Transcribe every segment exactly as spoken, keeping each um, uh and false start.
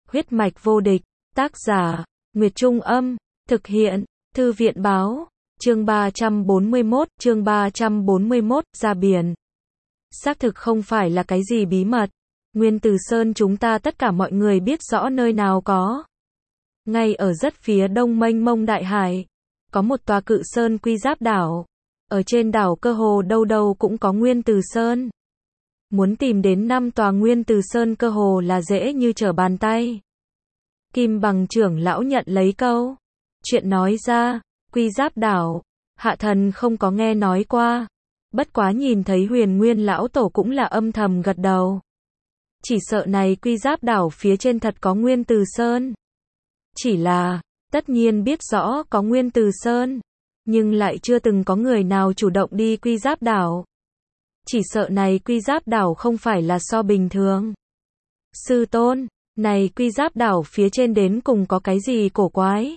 Huyết mạch vô địch, tác giả, Nguyệt Trung Âm, thực hiện, Thư viện Báo, chương ba trăm bốn mươi mốt, chương ba trăm bốn mươi mốt, ra biển. Xác thực không phải là cái gì bí mật. Nguyên Từ Sơn chúng ta tất cả mọi người biết rõ nơi nào có. Ngay ở rất phía đông mênh mông đại hải, có một tòa cự sơn Quy Giáp đảo. Ở trên đảo cơ hồ đâu đâu cũng có Nguyên Từ Sơn. Muốn tìm đến năm tòa Nguyên Từ Sơn cơ hồ là dễ như trở bàn tay. Kim Bằng trưởng lão nhận lấy câu chuyện nói ra, Quy Giáp đảo, hạ thần không có nghe nói qua. Bất quá nhìn thấy Huyền Nguyên lão tổ cũng là âm thầm gật đầu. Chỉ sợ này Quy Giáp đảo phía trên thật có Nguyên Từ Sơn. Chỉ là, tất nhiên biết rõ có Nguyên Từ Sơn, nhưng lại chưa từng có người nào chủ động đi Quy Giáp đảo. Chỉ sợ này Quy Giáp đảo không phải là so bình thường. Sư tôn, này Quy Giáp đảo phía trên đến cùng có cái gì cổ quái?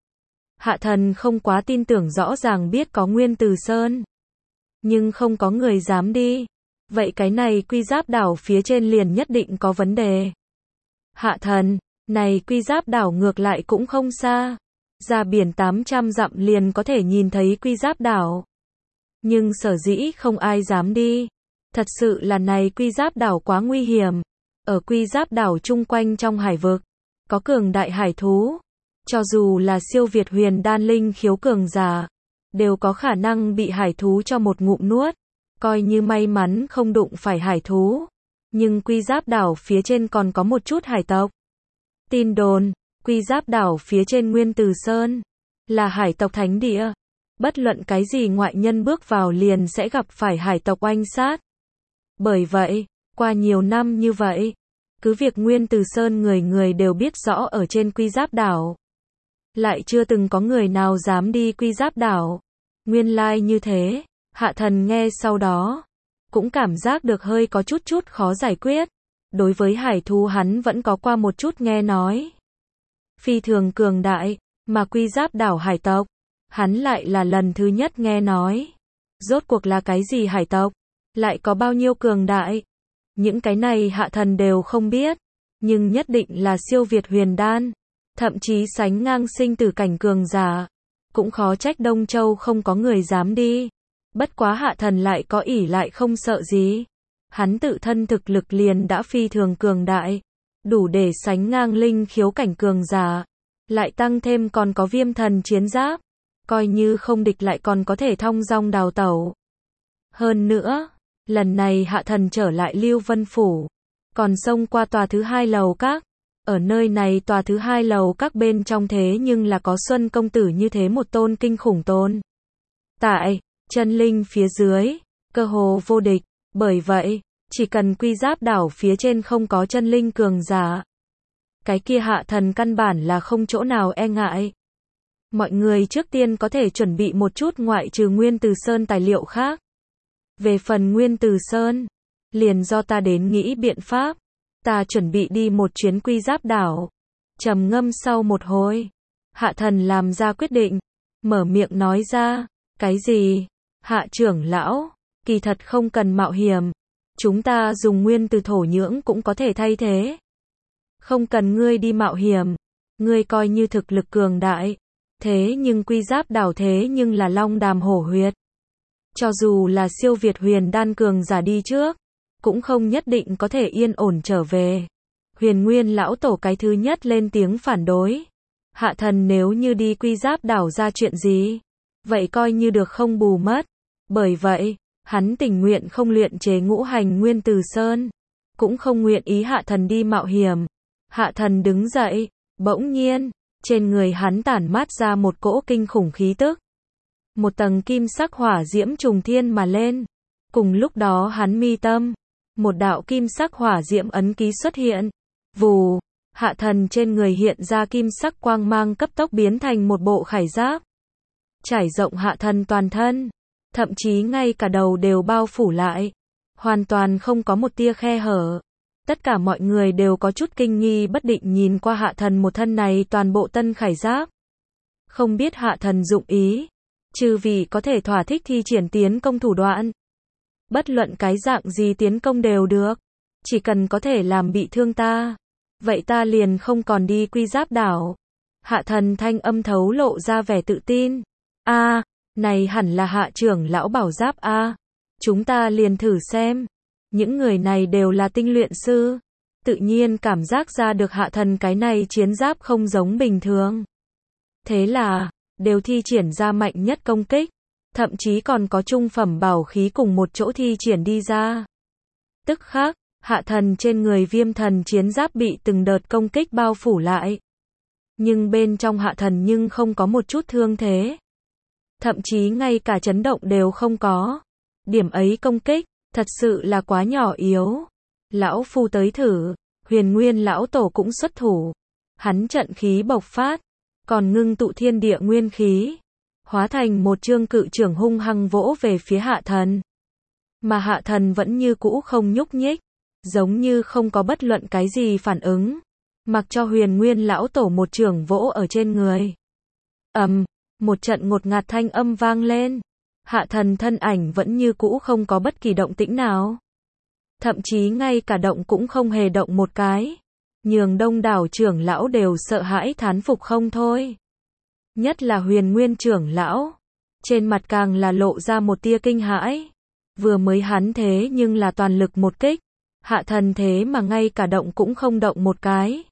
Hạ thần không quá tin tưởng, rõ ràng biết có Nguyên Từ Sơn, nhưng không có người dám đi. Vậy cái này Quy Giáp đảo phía trên liền nhất định có vấn đề. Hạ thần, này Quy Giáp đảo ngược lại cũng không xa. Ra biển tám trăm dặm liền có thể nhìn thấy Quy Giáp đảo. Nhưng sở dĩ không ai dám đi. Thật sự là này Quy Giáp đảo quá nguy hiểm. Ở Quy Giáp đảo chung quanh trong hải vực, có cường đại hải thú. Cho dù là siêu việt huyền đan linh khiếu cường giả, đều có khả năng bị hải thú cho một ngụm nuốt. Coi như may mắn không đụng phải hải thú. Nhưng Quy Giáp đảo phía trên còn có một chút hải tộc. Tin đồn, Quy Giáp đảo phía trên Nguyên Từ Sơn là hải tộc thánh địa. Bất luận cái gì ngoại nhân bước vào liền sẽ gặp phải hải tộc oanh sát. Bởi vậy, qua nhiều năm như vậy, cứ việc Nguyên Từ Sơn người người đều biết rõ ở trên Quy Giáp đảo, lại chưa từng có người nào dám đi Quy Giáp đảo. Nguyên lai như thế. Hạ thần nghe sau đó, cũng cảm giác được hơi có chút chút khó giải quyết. Đối với hải thú hắn vẫn có qua một chút nghe nói. Phi thường cường đại, mà Quy Giáp đảo hải tộc, hắn lại là lần thứ nhất nghe nói. Rốt cuộc là cái gì hải tộc? Lại có bao nhiêu cường đại? Những cái này hạ thần đều không biết. Nhưng nhất định là siêu việt huyền đan. Thậm chí sánh ngang sinh tử cảnh cường giả. Cũng khó trách Đông Châu không có người dám đi. Bất quá hạ thần lại có ỷ lại không sợ gì. Hắn tự thân thực lực liền đã phi thường cường đại. Đủ để sánh ngang linh khiếu cảnh cường giả. Lại tăng thêm còn có viêm thần chiến giáp. Coi như không địch lại còn có thể thong dong đào tẩu. Hơn nữa, lần này hạ thần trở lại Lưu Vân Phủ. Còn xông qua tòa thứ hai lầu các. Ở nơi này tòa thứ hai lầu các bên trong thế nhưng là có Xuân công tử như thế một tôn kinh khủng tôn. Tại, chân linh phía dưới, cơ hồ vô địch. Bởi vậy, chỉ cần Quy Giáp đảo phía trên không có chân linh cường giả, cái kia hạ thần căn bản là không chỗ nào e ngại. Mọi người trước tiên có thể chuẩn bị một chút ngoại trừ Nguyên Từ Sơn tài liệu khác. Về phần Nguyên Từ Sơn, liền do ta đến nghĩ biện pháp. Ta chuẩn bị đi một chuyến Quy Giáp đảo. Trầm ngâm sau một hồi, hạ thần làm ra quyết định, mở miệng nói ra, cái gì? Hạ trưởng lão, kỳ thật không cần mạo hiểm. Chúng ta dùng Nguyên Từ thổ nhưỡng cũng có thể thay thế. Không cần ngươi đi mạo hiểm. Ngươi coi như thực lực cường đại. Thế nhưng Quy Giáp đảo thế nhưng là long đàm hổ huyệt. Cho dù là siêu việt huyền đan cường giả đi trước, cũng không nhất định có thể yên ổn trở về. Huyền Nguyên lão tổ cái thứ nhất lên tiếng phản đối. Hạ thần nếu như đi Quy Giáp đảo ra chuyện gì, vậy coi như được không bù mất. Bởi vậy, hắn tình nguyện không luyện chế ngũ hành Nguyên Từ Sơn, cũng không nguyện ý hạ thần đi mạo hiểm. Hạ thần đứng dậy, bỗng nhiên, trên người hắn tản mát ra một cỗ kinh khủng khí tức. Một tầng kim sắc hỏa diễm trùng thiên mà lên. Cùng lúc đó hắn mi tâm, một đạo kim sắc hỏa diễm ấn ký xuất hiện. Vù, hạ thần trên người hiện ra kim sắc quang mang cấp tốc biến thành một bộ khải giáp. Trải rộng hạ thần toàn thân. Thậm chí ngay cả đầu đều bao phủ lại. Hoàn toàn không có một tia khe hở. Tất cả mọi người đều có chút kinh nghi bất định nhìn qua hạ thần một thân này toàn bộ tân khải giáp. Không biết hạ thần dụng ý. Trừ vì có thể thỏa thích thi triển tiến công thủ đoạn. Bất luận cái dạng gì tiến công đều được. Chỉ cần có thể làm bị thương ta. Vậy ta liền không còn đi Quy Giáp đảo. Hạ thần thanh âm thấu lộ ra vẻ tự tin. A, này hẳn là hạ trưởng lão bảo giáp a. Chúng ta liền thử xem. Những người này đều là tinh luyện sư. Tự nhiên cảm giác ra được hạ thần cái này chiến giáp không giống bình thường. Thế là, đều thi triển ra mạnh nhất công kích. Thậm chí còn có trung phẩm bảo khí cùng một chỗ thi triển đi ra. Tức khắc, hạ thần trên người viêm thần chiến giáp bị từng đợt công kích bao phủ lại. Nhưng bên trong hạ thần nhưng không có một chút thương thế. Thậm chí ngay cả chấn động đều không có. Điểm ấy công kích, thật sự là quá nhỏ yếu. Lão phu tới thử, Huyền Nguyên lão tổ cũng xuất thủ. Hắn trận khí bộc phát, còn ngưng tụ thiên địa nguyên khí, hóa thành một chương cự trưởng hung hăng vỗ về phía hạ thần. Mà hạ thần vẫn như cũ không nhúc nhích, giống như không có bất luận cái gì phản ứng, mặc cho Huyền Nguyên lão tổ một trưởng vỗ ở trên người. Ầm, một trận ngột ngạt thanh âm vang lên. Hạ thần thân ảnh vẫn như cũ không có bất kỳ động tĩnh nào. Thậm chí ngay cả động cũng không hề động một cái. Nhường đông đảo trưởng lão đều sợ hãi thán phục không thôi. Nhất là Huyền Nguyên trưởng lão. Trên mặt càng là lộ ra một tia kinh hãi. Vừa mới hắn thế nhưng là toàn lực một kích. Hạ thần thế mà ngay cả động cũng không động một cái.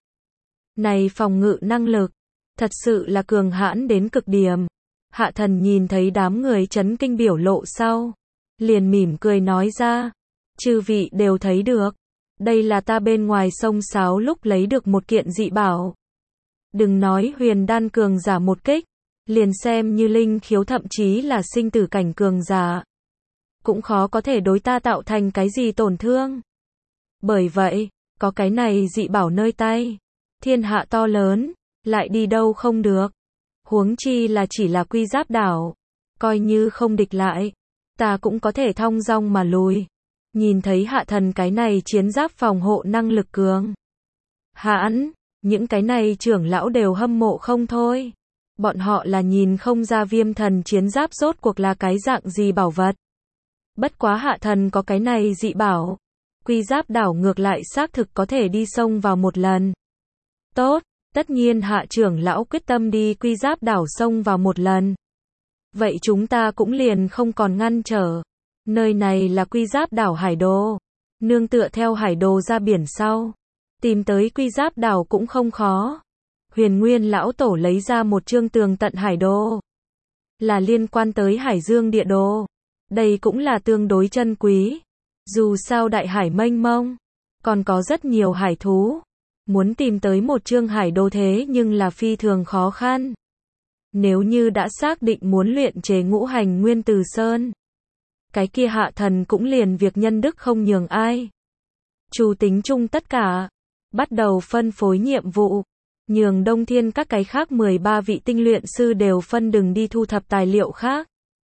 Này phòng ngự năng lực, thật sự là cường hãn đến cực điểm. Hạ thần nhìn thấy đám người chấn kinh biểu lộ sau. Liền mỉm cười nói ra. Chư vị đều thấy được. Đây là ta bên ngoài sông Sáo lúc lấy được một kiện dị bảo. Đừng nói huyền đan cường giả một kích. Liền xem như linh khiếu thậm chí là sinh tử cảnh cường giả. Cũng khó có thể đối ta tạo thành cái gì tổn thương. Bởi vậy, có cái này dị bảo nơi tay. Thiên hạ to lớn, lại đi đâu không được. Huống chi là chỉ là Quy Giáp đảo. Coi như không địch lại, ta cũng có thể thong dong mà lùi. Nhìn thấy hạ thần cái này chiến giáp phòng hộ năng lực cường hãn, những cái này trưởng lão đều hâm mộ không thôi. Bọn họ là nhìn không ra viêm thần chiến giáp rốt cuộc là cái dạng gì bảo vật. Bất quá hạ thần có cái này dị bảo. Quy Giáp đảo ngược lại xác thực có thể đi sông vào một lần. Tốt, tất nhiên hạ trưởng lão quyết tâm đi Quy Giáp đảo sông vào một lần. Vậy chúng ta cũng liền không còn ngăn trở. Nơi này là Quy Giáp đảo hải đồ. Nương tựa theo hải đồ ra biển sau. Tìm tới Quy Giáp đảo cũng không khó. Huyền Nguyên lão tổ lấy ra một chương tường tận hải đồ. Là liên quan tới Hải Dương địa đồ. Đây cũng là tương đối chân quý. Dù sao đại hải mênh mông, còn có rất nhiều hải thú. Muốn tìm tới một chương hải đồ thế nhưng là phi thường khó khăn. Nếu như đã xác định muốn luyện chế ngũ hành nguyên từ sơn, cái kia hạ thần cũng liền việc nhân đức không nhường ai. Chủ tính chung tất cả, bắt đầu phân phối nhiệm vụ, nhường Đông Thiên các cái khác mười ba vị tinh luyện sư đều phân đừng đi thu thập tài liệu khác.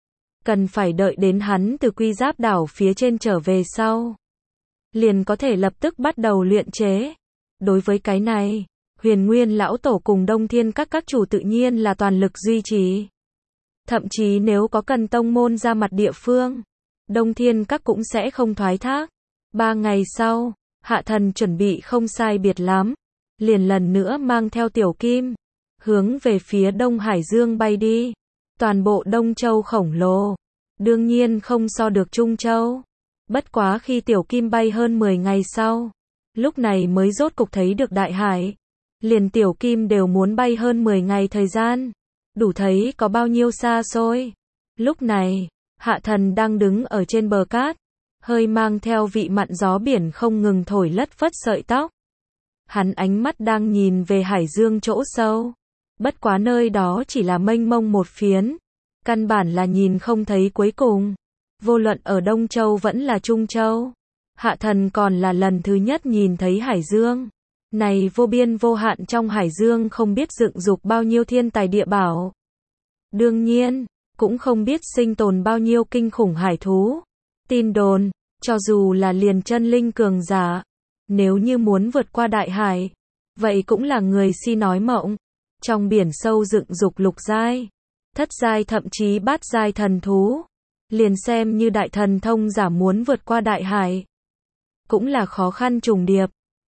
Cần phải đợi đến hắn từ Quy Giáp đảo phía trên trở về sau, liền có thể lập tức bắt đầu luyện chế. Đối với cái này, Huyền Nguyên lão tổ cùng Đông Thiên các các chủ tự nhiên là toàn lực duy trì. Thậm chí nếu có cần tông môn ra mặt địa phương, Đông Thiên các cũng sẽ không thoái thác. Ba ngày sau, hạ thần chuẩn bị không sai biệt lắm, liền lần nữa mang theo Tiểu Kim, hướng về phía Đông Hải Dương bay đi. Toàn bộ Đông Châu khổng lồ, đương nhiên không so được Trung Châu. Bất quá khi Tiểu Kim bay hơn mười ngày sau, lúc này mới rốt cục thấy được đại hải. Liền Tiểu Kim đều muốn bay hơn mười ngày thời gian, đủ thấy có bao nhiêu xa xôi. Lúc này, hạ thần đang đứng ở trên bờ cát, hơi mang theo vị mặn gió biển không ngừng thổi lất phất sợi tóc. Hắn ánh mắt đang nhìn về Hải Dương chỗ sâu. Bất quá nơi đó chỉ là mênh mông một phiến, căn bản là nhìn không thấy cuối cùng. Vô luận ở Đông Châu vẫn là Trung Châu, hạ thần còn là lần thứ nhất nhìn thấy Hải Dương. Này vô biên vô hạn trong Hải Dương không biết dựng dục bao nhiêu thiên tài địa bảo. Đương nhiên, cũng không biết sinh tồn bao nhiêu kinh khủng hải thú. Tin đồn, cho dù là liền chân linh cường giả, nếu như muốn vượt qua đại hải, vậy cũng là người si nói mộng. Trong biển sâu dựng dục lục giai, thất giai thậm chí bát giai thần thú, liền xem như đại thần thông giả muốn vượt qua đại hải, cũng là khó khăn trùng điệp.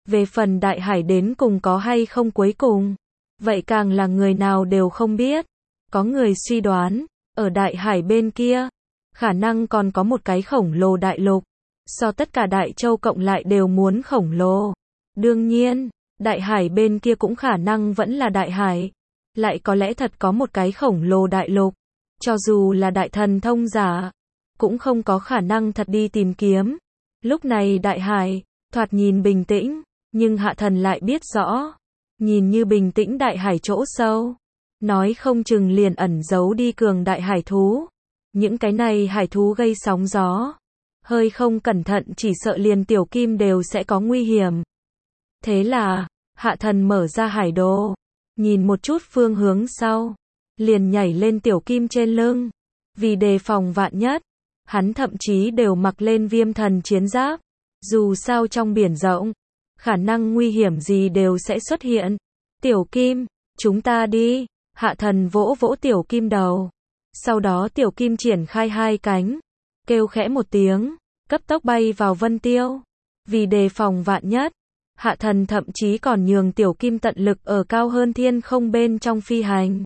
Về phần đại hải đến cùng có hay không cuối cùng, vậy càng là người nào đều không biết. Có người suy đoán, ở đại hải bên kia, khả năng còn có một cái khổng lồ đại lục, so tất cả đại châu cộng lại đều muốn khổng lồ. Đương nhiên, đại hải bên kia cũng khả năng vẫn là đại hải, lại có lẽ thật có một cái khổng lồ đại lục, cho dù là đại thần thông giả, cũng không có khả năng thật đi tìm kiếm. Lúc này đại hải, thoạt nhìn bình tĩnh, nhưng hạ thần lại biết rõ, nhìn như bình tĩnh đại hải chỗ sâu, nói không chừng liền ẩn giấu đi cường đại hải thú. Những cái này hải thú gây sóng gió, hơi không cẩn thận chỉ sợ liền tiểu kim đều sẽ có nguy hiểm. Thế là, hạ thần mở ra hải đồ, nhìn một chút phương hướng sau, liền nhảy lên tiểu kim trên lưng. Vì đề phòng vạn nhất, hắn thậm chí đều mặc lên viêm thần chiến giáp. Dù sao trong biển rộng, khả năng nguy hiểm gì đều sẽ xuất hiện. Tiểu kim, chúng ta đi. Hạ thần vỗ vỗ tiểu kim đầu. Sau đó tiểu kim triển khai hai cánh, kêu khẽ một tiếng, cấp tốc bay vào vân tiêu. Vì đề phòng vạn nhất, hạ thần thậm chí còn nhường tiểu kim tận lực ở cao hơn thiên không bên trong phi hành.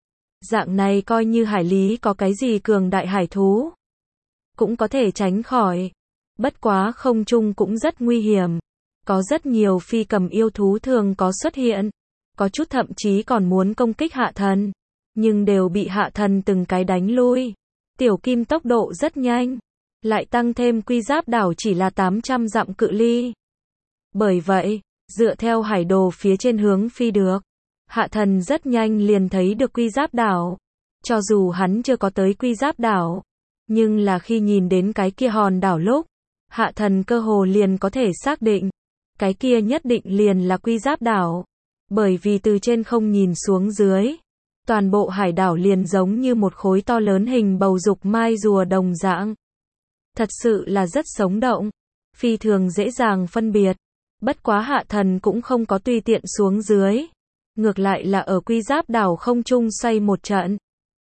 Dạng này coi như hải lý có cái gì cường đại hải thú, cũng có thể tránh khỏi. Bất quá không trung cũng rất nguy hiểm. Có rất nhiều phi cầm yêu thú thường có xuất hiện. Có chút thậm chí còn muốn công kích hạ thần, nhưng đều bị hạ thần từng cái đánh lui. Tiểu kim tốc độ rất nhanh, lại tăng thêm quy giáp đảo chỉ là tám trăm dặm cự ly. Bởi vậy, dựa theo hải đồ phía trên hướng phi được, hạ thần rất nhanh liền thấy được quy giáp đảo. Cho dù hắn chưa có tới quy giáp đảo, nhưng là khi nhìn đến cái kia hòn đảo lúc, hạ thần cơ hồ liền có thể xác định, cái kia nhất định liền là quy giáp đảo. Bởi vì từ trên không nhìn xuống dưới, toàn bộ hải đảo liền giống như một khối to lớn hình bầu dục mai rùa đồng dạng. Thật sự là rất sống động, phi thường dễ dàng phân biệt. Bất quá hạ thần cũng không có tùy tiện xuống dưới, ngược lại là ở quy giáp đảo không trung xoay một trận.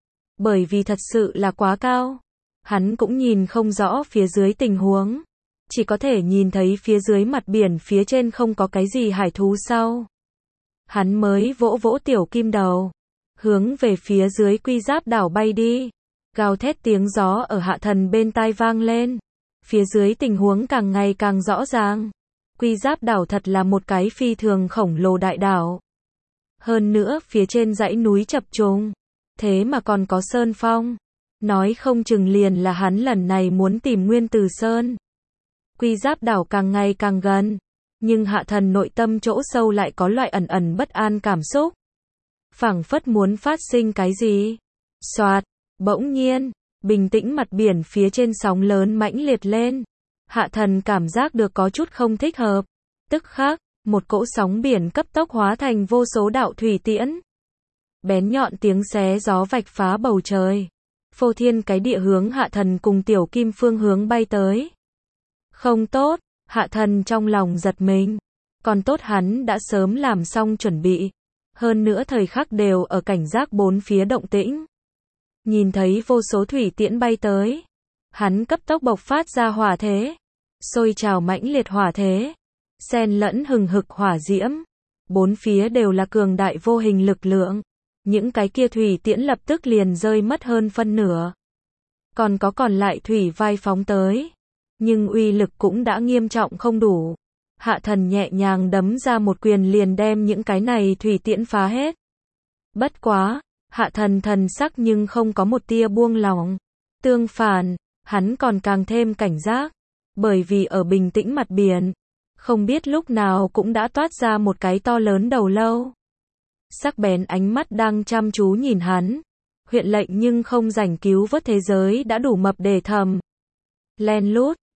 Bởi vì thật sự là quá cao, hắn cũng nhìn không rõ phía dưới tình huống, chỉ có thể nhìn thấy phía dưới mặt biển phía trên không có cái gì hải thú sau. Hắn mới vỗ vỗ tiểu kim đầu, hướng về phía dưới quy giáp đảo bay đi. Gào thét tiếng gió ở hạ thần bên tai vang lên. Phía dưới tình huống càng ngày càng rõ ràng. Quy giáp đảo thật là một cái phi thường khổng lồ đại đảo. Hơn nữa phía trên dãy núi chập trùng, thế mà còn có sơn phong. Nói không chừng liền là hắn lần này muốn tìm Nguyên Từ Sơn. Quy giáp đảo càng ngày càng gần, nhưng hạ thần nội tâm chỗ sâu lại có loại ẩn ẩn bất an cảm xúc. Phảng phất muốn phát sinh cái gì. Soạt, bỗng nhiên, bình tĩnh mặt biển phía trên sóng lớn mãnh liệt lên. Hạ thần cảm giác được có chút không thích hợp. Tức khắc, một cỗ sóng biển cấp tốc hóa thành vô số đạo thủy tiễn. Bén nhọn tiếng xé gió vạch phá bầu trời. Phô thiên cái địa hướng hạ thần cùng tiểu kim phương hướng bay tới. Không tốt, hạ thần trong lòng giật mình. Còn tốt hắn đã sớm làm xong chuẩn bị. Hơn nữa thời khắc đều ở cảnh giác bốn phía động tĩnh. Nhìn thấy vô số thủy tiễn bay tới, hắn cấp tốc bộc phát ra hỏa thế. Sôi trào mãnh liệt hỏa thế, xen lẫn hừng hực hỏa diễm. Bốn phía đều là cường đại vô hình lực lượng. Những cái kia thủy tiễn lập tức liền rơi mất hơn phân nửa. Còn có còn lại thủy vai phóng tới, nhưng uy lực cũng đã nghiêm trọng không đủ. Hạ thần nhẹ nhàng đấm ra một quyền liền đem những cái này thủy tiễn phá hết. Bất quá, hạ thần thần sắc nhưng không có một tia buông lỏng. Tương phản, hắn còn càng thêm cảnh giác. Bởi vì ở bình tĩnh mặt biển, không biết lúc nào cũng đã toát ra một cái to lớn đầu lâu. Sắc bén ánh mắt đang chăm chú nhìn hắn. Huyện lệnh nhưng không rảnh cứu vớt thế giới đã đủ mập để thầm. Len lút,